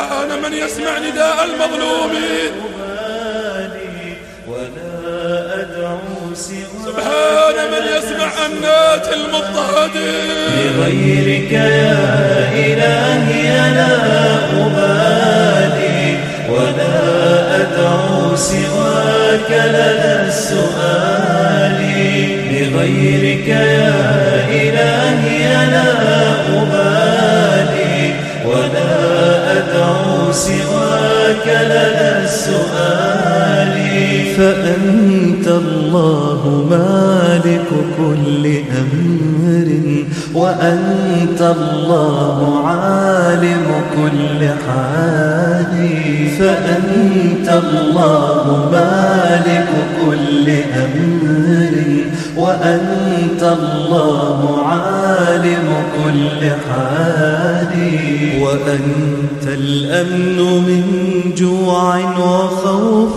سبحان من يسمع نداء المظلومين، سبحان من يسمع أنات المضطهدين. بغيرك يا إلهي لا أبالي ولا أدعو سواك لدى السؤال. بغيرك يا إلهي لا أبالي ولا أدعو سواك لدى السؤال. فأنت الله مالك كل أمر وأنت الله عالم كل حال. فأنت الله مالك كل أمر وأنت الله عالم كل حال. وأنت الأمن من جوع وخوف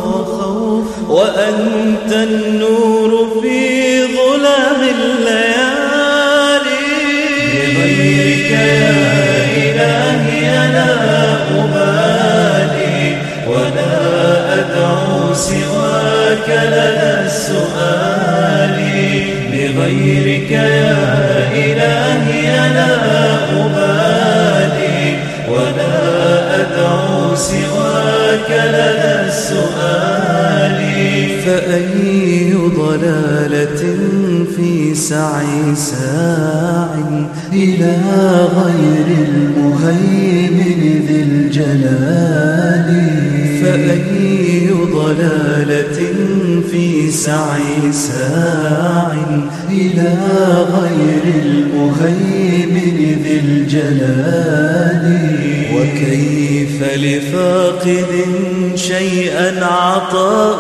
وأنت النور في ظلام الليالي. بغيرك يا إلهي لا أبالي ولا أدعو سواك لدى السؤال. بغيرك يا إلهي لا أبالي ولا أدعو سواك لدى السؤال. فأي ضلالة في سعي ساع إلى غير المهيمن ذي الجلال. فأي ضلالة في سعي ساع إلى غير المهيمن ذي الجلال. وكيف لفاقد شيئا عطاء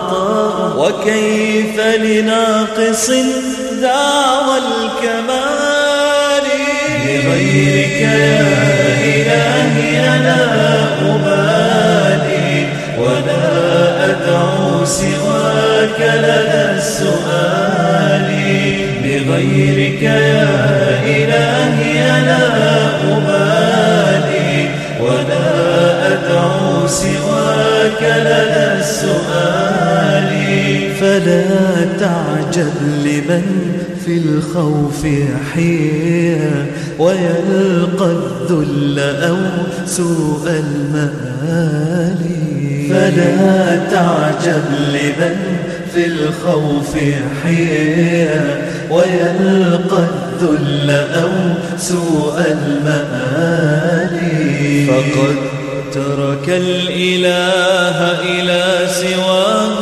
وكيف لناقص دعوى الكمال. بغيرك يا إلهي لا أبالي ولا أدعو سواك لدى السؤال. بغيرك يا إلهي لا أبالي ولا أدعو سواك لدى السؤال. فلا تعجب لمن في الخوف يحيا ويلقى الذل أو سوء المآل. فلا تعجب لمن في الخوف يحيا ويلقى الذل أو سوء المآل. فقد ترك الإله إلى سواه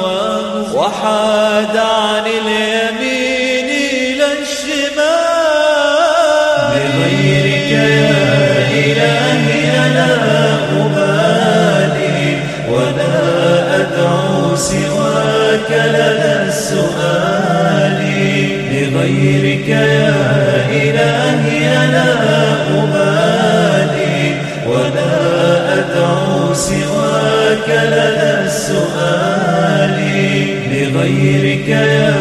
وحاد عن اليمين إلى الشمال. بغيرك يا إلهي لا أبالي ولا أدعو سواك لدى السؤال. بغيرك يا إلهي لا أبالي ولا أدعو سواك لدى السؤال. بغيرك يا